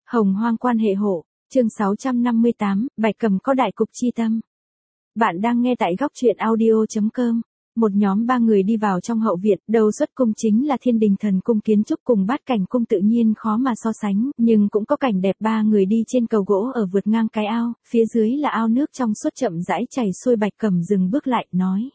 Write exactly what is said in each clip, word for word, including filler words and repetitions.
Hồng hoang quan hệ hộ, chương sáu trăm năm mươi tám, Bạch Cầm có đại cục chi tâm. Bạn đang nghe tại góc truyện audio chấm com. Một nhóm ba người đi vào trong hậu viện, đầu xuất cung chính là Thiên Đình Thần Cung kiến trúc cùng Bát Cảnh Cung tự nhiên khó mà so sánh, nhưng cũng có cảnh đẹp. Ba người đi trên cầu gỗ ở vượt ngang cái ao, phía dưới là ao nước trong suốt chậm rãi chảy xuôi. Bạch Cầm dừng bước lại, nói: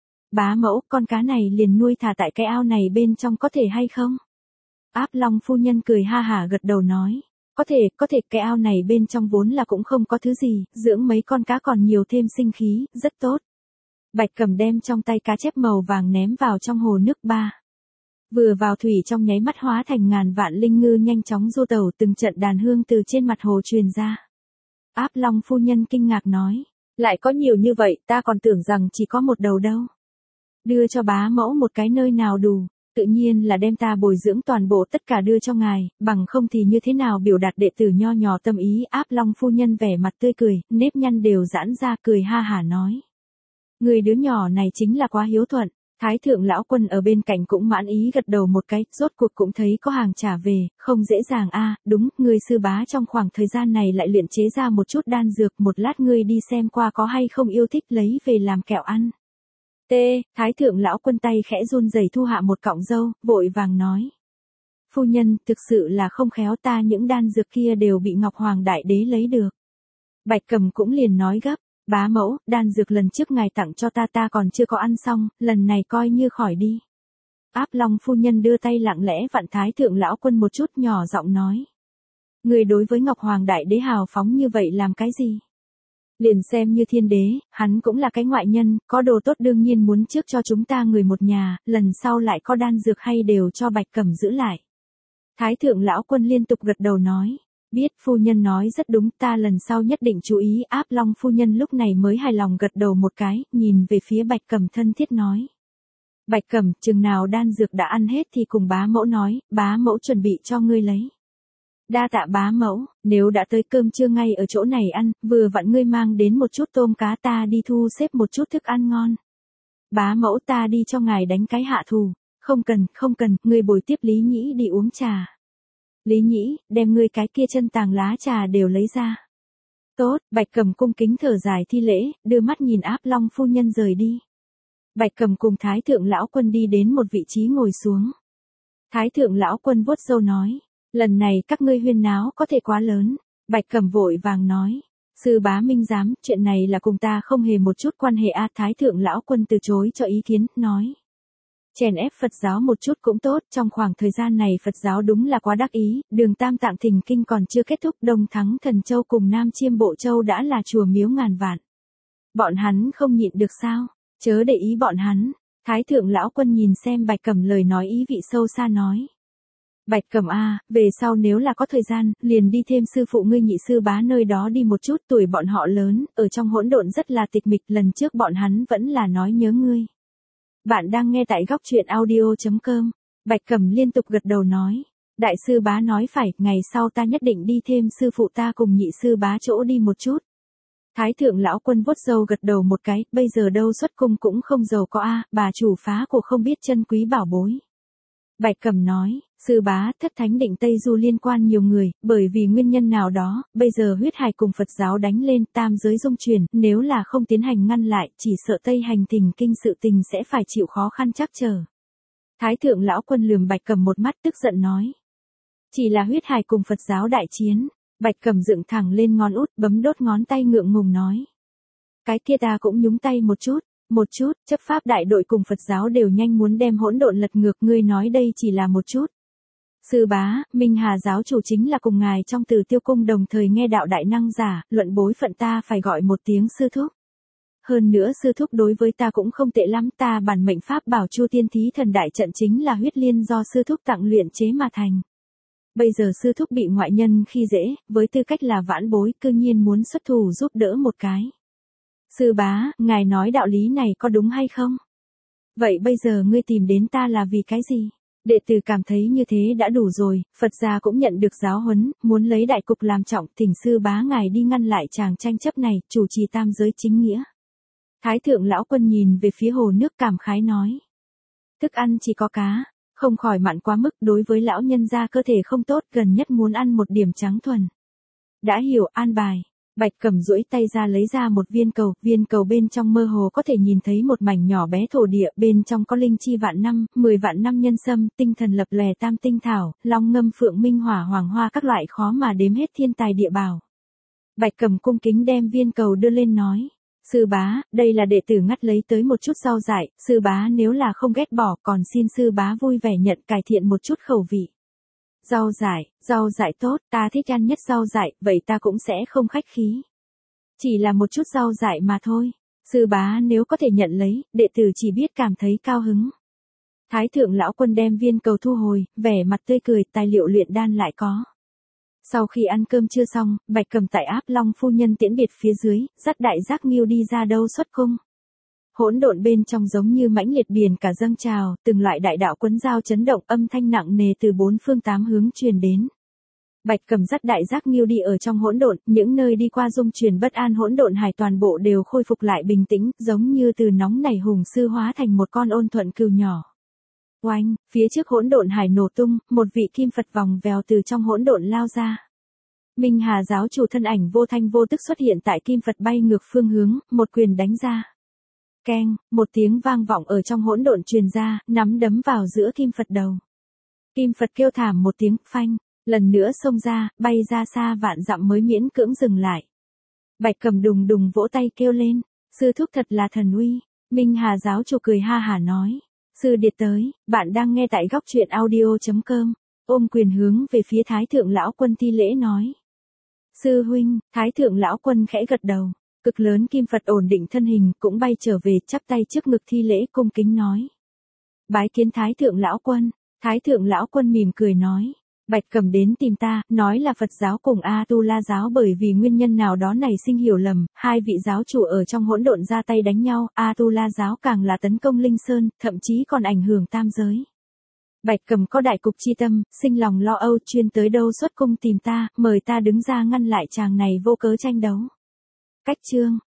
Bá mẫu, con cá này liền nuôi thả tại cái ao này bên trong có thể hay không? Áp Long phu nhân cười ha hả gật đầu nói: Có thể, có thể, cái ao này bên trong vốn là cũng không có thứ gì, dưỡng mấy con cá còn nhiều thêm sinh khí, rất tốt. Bạch Cầm đem trong tay cá chép màu vàng ném vào trong hồ nước. Ba vừa vào thủy trong nháy mắt hóa thành ngàn vạn linh ngư nhanh chóng du tẩu, từng trận đàn hương từ trên mặt hồ truyền ra. Áp Long phu nhân kinh ngạc nói: Lại có nhiều như vậy, ta còn tưởng rằng chỉ có một đầu đâu. Đưa cho bá mẫu một cái nơi nào đủ, tự nhiên là đem ta bồi dưỡng toàn bộ tất cả đưa cho ngài, bằng không thì như thế nào biểu đạt đệ tử nho nhỏ tâm ý. Áp Long phu nhân vẻ mặt tươi cười, nếp nhăn đều giãn ra, cười ha hả nói: Người đứa nhỏ này chính là quá hiếu thuận. Thái thượng lão quân ở bên cạnh cũng mãn ý gật đầu một cái, rốt cuộc cũng thấy có hàng trả về, không dễ dàng a. À, đúng, người sư bá trong khoảng thời gian này lại luyện chế ra một chút đan dược, một lát ngươi đi xem qua có hay không yêu thích lấy về làm kẹo ăn. T. Thái thượng lão quân tay khẽ run rẩy thu hạ một cọng râu, vội vàng nói: Phu nhân, thực sự là không khéo, ta những đan dược kia đều bị Ngọc Hoàng Đại Đế lấy được. Bạch Cầm cũng liền nói gấp: Bá mẫu, đan dược lần trước ngài tặng cho ta ta còn chưa có ăn xong, lần này coi như khỏi đi. Áp Long phu nhân đưa tay lặng lẽ vặn Thái thượng lão quân một chút, nhỏ giọng nói: Người đối với Ngọc Hoàng Đại Đế hào phóng như vậy làm cái gì? Liền xem như thiên đế, hắn cũng là cái ngoại nhân, có đồ tốt đương nhiên muốn trước cho chúng ta người một nhà, lần sau lại có đan dược hay đều cho Bạch Cầm giữ lại. Thái thượng lão quân liên tục gật đầu nói: Biết, phu nhân nói rất đúng, ta lần sau nhất định chú ý. Áp Long phu nhân lúc này mới hài lòng gật đầu một cái, nhìn về phía Bạch Cầm thân thiết nói: Bạch Cầm, chừng nào đan dược đã ăn hết thì cùng bá mẫu nói, bá mẫu chuẩn bị cho ngươi lấy. Đa tạ bá mẫu, nếu đã tới cơm trưa ngay ở chỗ này ăn, vừa vặn ngươi mang đến một chút tôm cá ta đi thu xếp một chút thức ăn ngon. Bá mẫu, ta đi cho ngài đánh cái hạ thù. Không cần, không cần, ngươi bồi tiếp Lý Nhĩ đi uống trà. Lý Nhĩ, đem ngươi cái kia chân tàng lá trà đều lấy ra. Tốt, Bạch Cầm cung kính thở dài thi lễ, đưa mắt nhìn Áp Long phu nhân rời đi. Bạch Cầm cùng Thái thượng lão quân đi đến một vị trí ngồi xuống. Thái thượng lão quân vuốt râu nói: Lần này các ngươi huyên náo có thể quá lớn. Bạch Cầm vội vàng nói: Sư bá minh giám, chuyện này là cùng ta không hề một chút quan hệ. A. Thái thượng lão quân từ chối cho ý kiến, nói: Chèn ép Phật giáo một chút cũng tốt, trong khoảng thời gian này Phật giáo đúng là quá đắc ý, đường Tam Tạng Thỉnh Kinh còn chưa kết thúc, Đông Thắng Thần Châu cùng Nam Chiêm Bộ Châu đã là chùa miếu ngàn vạn. Bọn hắn không nhịn được sao? Chớ để ý bọn hắn. Thái thượng lão quân nhìn xem Bạch Cầm lời nói ý vị sâu xa nói: Bạch Cầm a, về sau nếu là có thời gian, liền đi thêm sư phụ ngươi nhị sư bá nơi đó đi một chút, tuổi bọn họ lớn, ở trong hỗn độn rất là tịch mịch, lần trước bọn hắn vẫn là nói nhớ ngươi. Bạn đang nghe tại góc truyện audio chấm com. Bạch Cầm liên tục gật đầu nói: Đại sư bá nói phải, ngày sau ta nhất định đi thêm sư phụ ta cùng nhị sư bá chỗ đi một chút. Thái thượng lão quân vuốt râu gật đầu một cái, bây giờ đâu xuất cung cũng không giàu có a, bà chủ phá của không biết chân quý bảo bối. Bạch Cầm nói: Sư bá, thất thánh định Tây Du liên quan nhiều người, bởi vì nguyên nhân nào đó, bây giờ huyết hải cùng Phật giáo đánh lên, tam giới dung chuyển, nếu là không tiến hành ngăn lại, chỉ sợ Tây hành Thỉnh Kinh sự tình sẽ phải chịu khó khăn chắc trở. Thái thượng lão quân lườm Bạch Cầm một mắt, tức giận nói: Chỉ là huyết hải cùng Phật giáo đại chiến. Bạch Cầm dựng thẳng lên ngón út, bấm đốt ngón tay ngượng ngùng nói: Cái kia ta cũng nhúng tay một chút. Một chút, chấp pháp đại đội cùng Phật giáo đều nhanh muốn đem hỗn độn lật ngược, ngươi nói đây chỉ là một chút. Sư bá, Minh Hà giáo chủ chính là cùng ngài trong Từ Tiêu cung đồng thời nghe đạo đại năng giả, luận bối phận ta phải gọi một tiếng sư thúc. Hơn nữa sư thúc đối với ta cũng không tệ lắm, ta bản mệnh pháp bảo Chu Tiên Thí Thần đại trận chính là huyết liên do sư thúc tặng luyện chế mà thành. Bây giờ sư thúc bị ngoại nhân khi dễ, với tư cách là vãn bối, cư nhiên muốn xuất thủ giúp đỡ một cái. Sư bá, ngài nói đạo lý này có đúng hay không? Vậy bây giờ ngươi tìm đến ta là vì cái gì? Đệ tử cảm thấy như thế đã đủ rồi, Phật gia cũng nhận được giáo huấn, muốn lấy đại cục làm trọng, thỉnh sư bá ngài đi ngăn lại chàng tranh chấp này, chủ trì tam giới chính nghĩa. Thái thượng lão quân nhìn về phía hồ nước cảm khái nói: Thức ăn chỉ có cá, Không khỏi mặn quá mức, đối với lão nhân gia cơ thể không tốt, gần nhất muốn ăn một điểm trắng thuần. Đã hiểu, an bài. Bạch Cẩm duỗi tay ra lấy ra một viên cầu, viên cầu bên trong mơ hồ có thể nhìn thấy một mảnh nhỏ bé thổ địa, bên trong có linh chi vạn năm, mười vạn năm nhân sâm, tinh thần lập lòe tam tinh thảo, long ngâm phượng minh hỏa hoàng hoa các loại khó mà đếm hết thiên tài địa bảo. Bạch Cẩm cung kính đem viên cầu đưa lên nói. Sư bá, đây là đệ tử ngắt lấy tới một chút rau dại, sư bá nếu là không ghét bỏ còn xin sư bá vui vẻ nhận cải thiện một chút khẩu vị. Rau dại, rau dại tốt, ta thích ăn nhất rau dại, vậy ta cũng sẽ không khách khí. Chỉ là một chút rau dại mà thôi. Sư bá nếu có thể nhận lấy, đệ tử chỉ biết cảm thấy cao hứng. Thái thượng lão quân đem viên cầu thu hồi, vẻ mặt tươi cười, tài liệu luyện đan lại có. Sau khi ăn cơm chưa xong, Bạch Cẩm tại áp long phu nhân tiễn biệt phía dưới, dắt đại giác nghiêu đi ra đâu xuất cung. Hỗn độn bên trong giống như mãnh liệt biển cả dâng trào, từng loại đại đạo quấn giao chấn động, âm thanh nặng nề từ bốn phương tám hướng truyền đến. Bạch Cẩm dắt đại giác nghiêu đi ở trong hỗn độn, những nơi đi qua dung truyền bất an hỗn độn hải toàn bộ đều khôi phục lại bình tĩnh, giống như từ nóng nảy hùng sư hóa thành một con ôn thuận cừu nhỏ. Oanh, phía trước hỗn độn hải nổ tung, một vị kim Phật vòng vèo từ trong hỗn độn lao ra. Minh Hà giáo chủ thân ảnh vô thanh vô tức xuất hiện tại kim Phật bay ngược phương hướng, một quyền đánh ra. Keng, một tiếng vang vọng ở trong hỗn độn truyền ra, nắm đấm vào giữa kim Phật đầu. Kim Phật kêu thảm một tiếng, phanh, lần nữa xông ra, bay ra xa vạn dặm mới miễn cưỡng dừng lại. Bạch Cẩm đùng đùng vỗ tay kêu lên, sư thúc thật là thần uy. Minh Hà giáo chủ cười ha hả nói. Sư điệt tới, bạn đang nghe tại góc truyện audio.com, ôm quyền hướng về phía Thái thượng lão quân thi lễ nói. Sư huynh, Thái thượng lão quân khẽ gật đầu, cực lớn kim Phật ổn định thân hình, cũng bay trở về, chắp tay trước ngực thi lễ cung kính nói. Bái kiến Thái thượng lão quân. Thái thượng lão quân mỉm cười nói. Bạch Cẩm đến tìm ta, nói là Phật giáo cùng A-tu-la giáo bởi vì nguyên nhân nào đó nảy sinh hiểu lầm, hai vị giáo chủ ở trong hỗn độn ra tay đánh nhau, A-tu-la giáo càng là tấn công Linh Sơn, thậm chí còn ảnh hưởng tam giới. Bạch Cẩm có đại cục chi tâm, sinh lòng lo âu, chuyên tới đâu xuất cung tìm ta, mời ta đứng ra ngăn lại chàng này vô cớ tranh đấu. Cách chương,